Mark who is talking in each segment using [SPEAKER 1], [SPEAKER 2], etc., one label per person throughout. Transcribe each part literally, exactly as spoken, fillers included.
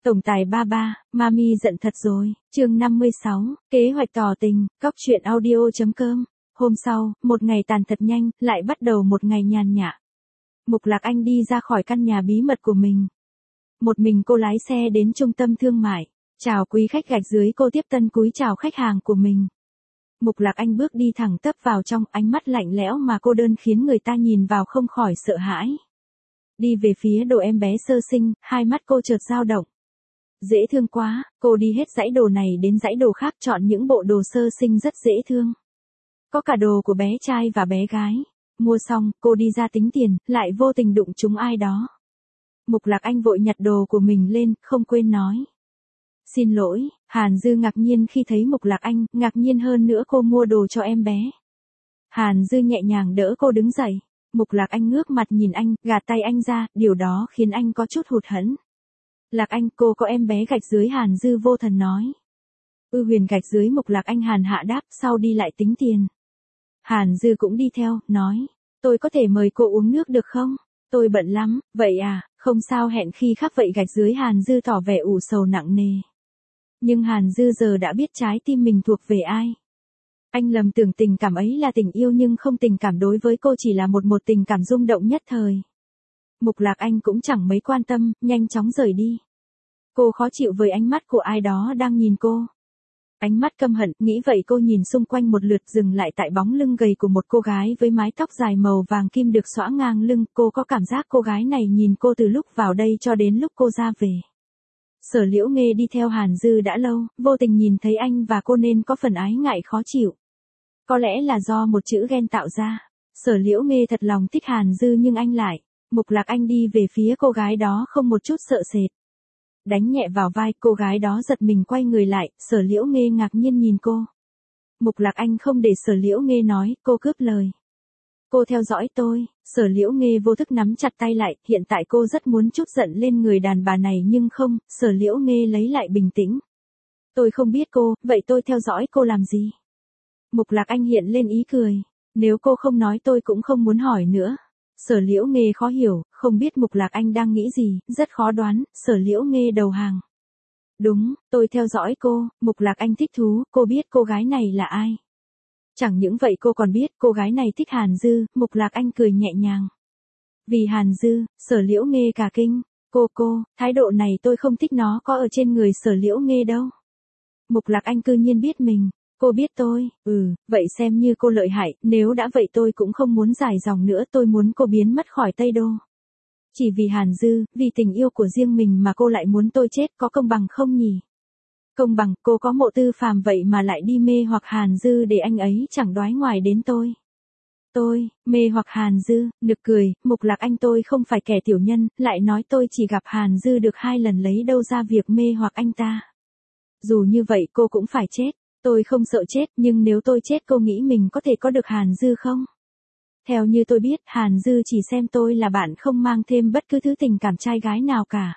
[SPEAKER 1] Tổng tài ba ba, Mami giận thật rồi, chương năm mươi sáu, kế hoạch tỏ tình, góc truyện audio.com. Hôm sau, một ngày tàn thật nhanh, lại bắt đầu một ngày nhàn nhã. Mục Lạc Anh đi ra khỏi căn nhà bí mật của mình. Một mình cô lái xe đến trung tâm thương mại. Chào quý khách gạch dưới cô tiếp tân cúi chào khách hàng của mình. Mục Lạc Anh bước đi thẳng tắp vào trong, ánh mắt lạnh lẽo mà cô đơn khiến người ta nhìn vào không khỏi sợ hãi. Đi về phía đồ em bé sơ sinh, hai mắt cô chợt dao động. Dễ thương quá, cô đi hết dãy đồ này đến dãy đồ khác, chọn những bộ đồ sơ sinh rất dễ thương. Có cả đồ của bé trai và bé gái. Mua xong, cô đi ra tính tiền, lại vô tình đụng trúng ai đó. Mục Lạc Anh vội nhặt đồ của mình lên, không quên nói. Xin lỗi. Hàn Dư ngạc nhiên khi thấy Mục Lạc Anh, ngạc nhiên hơn nữa cô mua đồ cho em bé. Hàn Dư nhẹ nhàng đỡ cô đứng dậy. Mục Lạc Anh ngước mặt nhìn anh, gạt tay anh ra, điều đó khiến anh có chút hụt hẫng. Lạc Anh, cô có em bé gạch dưới, Hàn Dư vô thần nói. Ư Huyền gạch dưới, Mục Lạc Anh hàn hạ đáp, sau đi lại tính tiền. Hàn Dư cũng đi theo, nói. Tôi có thể mời cô uống nước được không? Tôi bận lắm. Vậy à, không sao, hẹn khi khác vậy gạch dưới. Hàn Dư tỏ vẻ ủ sầu nặng nề. Nhưng Hàn Dư giờ đã biết trái tim mình thuộc về ai. Anh lầm tưởng tình cảm ấy là tình yêu, nhưng không, tình cảm đối với cô chỉ là một một tình cảm rung động nhất thời. Mục Lạc Anh cũng chẳng mấy quan tâm, nhanh chóng rời đi. Cô khó chịu với ánh mắt của ai đó đang nhìn cô. Ánh mắt căm hận, nghĩ vậy cô nhìn xung quanh một lượt, dừng lại tại bóng lưng gầy của một cô gái với mái tóc dài màu vàng kim được xõa ngang lưng. Cô có cảm giác cô gái này nhìn cô từ lúc vào đây cho đến lúc cô ra về. Sở Liễu Nghê đi theo Hàn Dư đã lâu, vô tình nhìn thấy anh và cô nên có phần ái ngại khó chịu. Có lẽ là do một chữ ghen tạo ra. Sở Liễu Nghê thật lòng thích Hàn Dư nhưng anh lại. Mục Lạc Anh đi về phía cô gái đó không một chút sợ sệt. Đánh nhẹ vào vai, cô gái đó giật mình quay người lại, Sở Liễu Nghê ngạc nhiên nhìn cô. Mục Lạc Anh không để Sở Liễu Nghê nói, cô cướp lời. Cô theo dõi tôi. Sở Liễu Nghê vô thức nắm chặt tay lại, hiện tại cô rất muốn trút giận lên người đàn bà này nhưng không, Sở Liễu Nghê lấy lại bình tĩnh. Tôi không biết cô, vậy tôi theo dõi cô làm gì? Mục Lạc Anh hiện lên ý cười. Nếu cô không nói tôi cũng không muốn hỏi nữa. Sở Liễu Nghê khó hiểu, không biết Mục Lạc Anh đang nghĩ gì, rất khó đoán. Sở Liễu Nghê đầu hàng. Đúng, tôi theo dõi cô. Mục Lạc Anh thích thú, cô biết cô gái này là ai? Chẳng những vậy cô còn biết cô gái này thích Hàn Dư. Mục Lạc Anh cười nhẹ nhàng. Vì Hàn Dư, Sở Liễu Nghê cả kinh. Cô cô, thái độ này tôi không thích, nó có ở trên người Sở Liễu Nghê đâu. Mục Lạc Anh cư nhiên biết mình. Cô biết tôi, ừ, vậy xem như cô lợi hại, nếu đã vậy tôi cũng không muốn dài dòng nữa, tôi muốn cô biến mất khỏi Tây Đô. Chỉ vì Hàn Dư, vì tình yêu của riêng mình mà cô lại muốn tôi chết, có công bằng không nhỉ? Công bằng, cô có Mộ Tư Phàm vậy mà lại đi mê hoặc Hàn Dư để anh ấy chẳng đoái ngoài đến tôi. Tôi, mê hoặc Hàn Dư, nực cười. Mục Lạc Anh, tôi không phải kẻ tiểu nhân, lại nói tôi chỉ gặp Hàn Dư được hai lần, lấy đâu ra việc mê hoặc anh ta. Dù như vậy cô cũng phải chết. Tôi không sợ chết, nhưng nếu tôi chết cô nghĩ mình có thể có được Hàn Dư không? Theo như tôi biết, Hàn Dư chỉ xem tôi là bạn, không mang thêm bất cứ thứ tình cảm trai gái nào cả.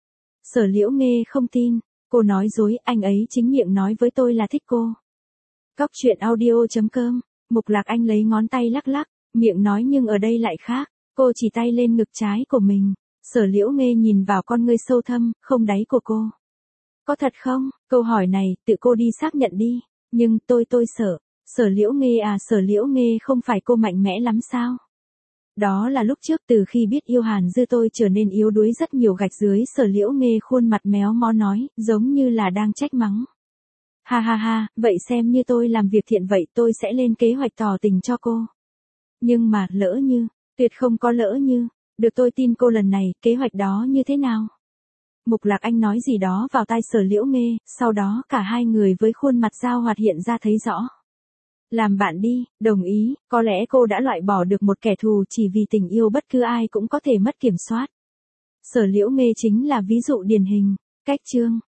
[SPEAKER 1] Sở Liễu Nghê không tin. Cô nói dối, anh ấy chính miệng nói với tôi là thích cô. Góc truyện audio.com. Mục Lạc Anh lấy ngón tay lắc lắc, miệng nói nhưng ở đây lại khác. Cô chỉ tay lên ngực trái của mình. Sở Liễu Nghê nhìn vào con ngươi sâu thâm, không đáy của cô. Có thật không? Câu hỏi này, tự cô đi xác nhận đi. Nhưng tôi tôi sợ. Sở Liễu Nghê à, Sở Liễu Nghê, không phải cô mạnh mẽ lắm sao? Đó là lúc trước, từ khi biết yêu Hàn Dư tôi trở nên yếu đuối rất nhiều. Gạch dưới, Sở Liễu Nghê khuôn mặt méo mó nói, giống như là đang trách mắng. Ha ha ha, vậy xem như tôi làm việc thiện vậy, tôi sẽ lên kế hoạch tỏ tình cho cô. Nhưng mà, lỡ như, tuyệt không có lỡ như, được tôi tin cô lần này, kế hoạch đó như thế nào? Mục Lạc Anh nói gì đó vào tai Sở Liễu Nghê, sau đó cả hai người với khuôn mặt giao hoạt hiện ra thấy rõ. Làm bạn đi, đồng ý, có lẽ cô đã loại bỏ được một kẻ thù chỉ vì tình yêu, bất cứ ai cũng có thể mất kiểm soát. Sở Liễu Nghê chính là ví dụ điển hình. Cách chương